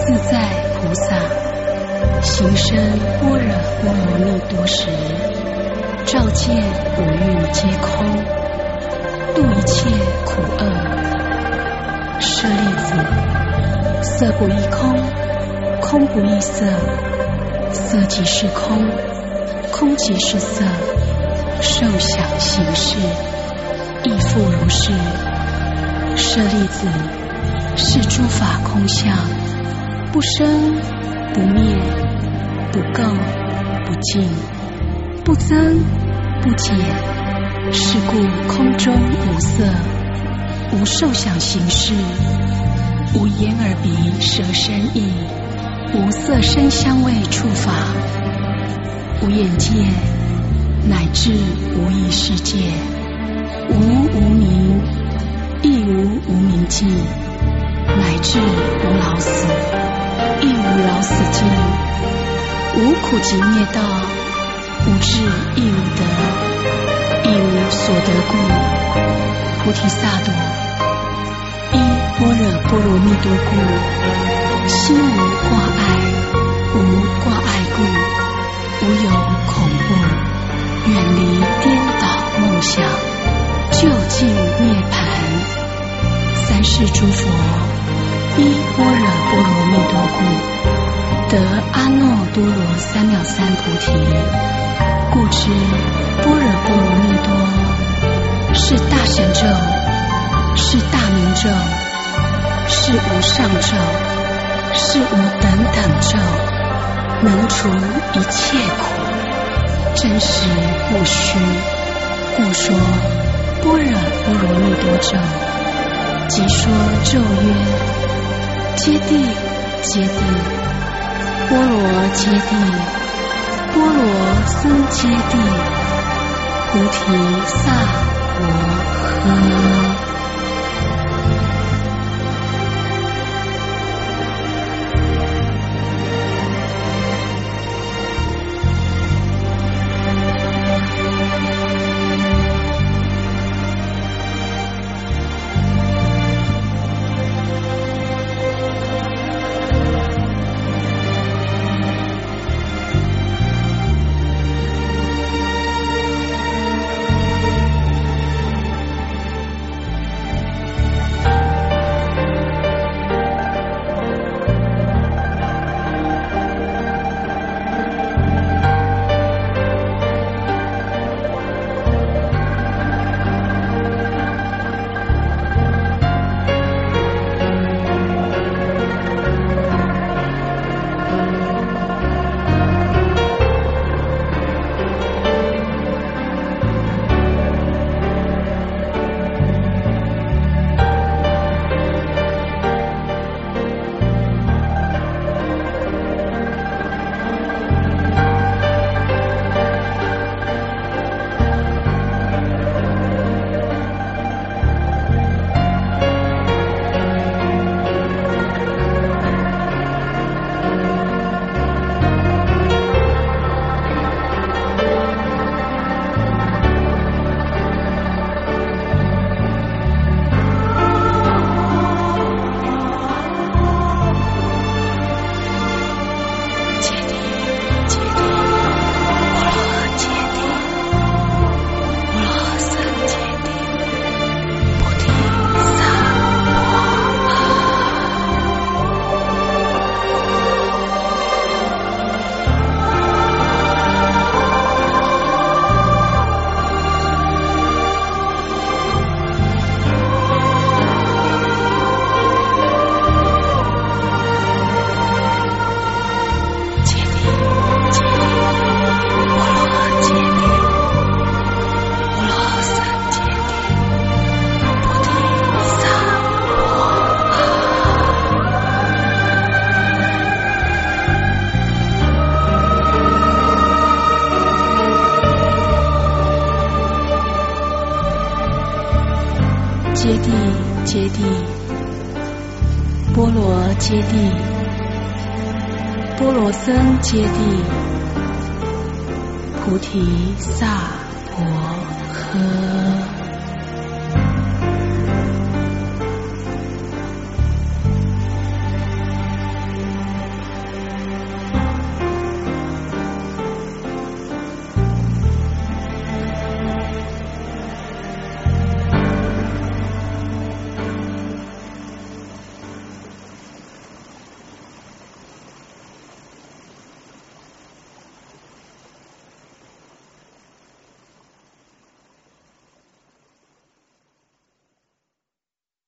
自在菩萨行深般若波罗蜜多时，照见五蕴皆空，度一切苦厄。舍利子，色不异空，空不异色，色即是空，空即是色，受想行识亦复如是。舍利子，是诸法空相，不生不灭，不垢不净，不增不减。是故空中无色，无受想行识，无眼耳鼻舌身意，无色声香味触法，无眼界，乃至无意识界，无无明，亦无无明尽，乃至无老死，亦无老死尽，无苦集灭道，无智亦无得，亦无所得故。菩提萨埵，依般若波罗蜜多故，心无挂碍，无挂碍故，无有恐怖，远离颠倒梦想，究竟涅槃。三世诸佛依般若波罗蜜多故，得阿耨多罗三藐三菩提。故知般若波罗蜜多是大神咒，是大明咒，是无上咒，是无等等咒，能除一切苦，真实不虚。故说般若波罗蜜多咒，即说咒曰：揭谛揭谛，波罗揭谛，波罗僧揭谛，菩提萨婆诃。揭谛揭谛，波罗揭谛，波罗僧揭谛，菩提萨婆诃。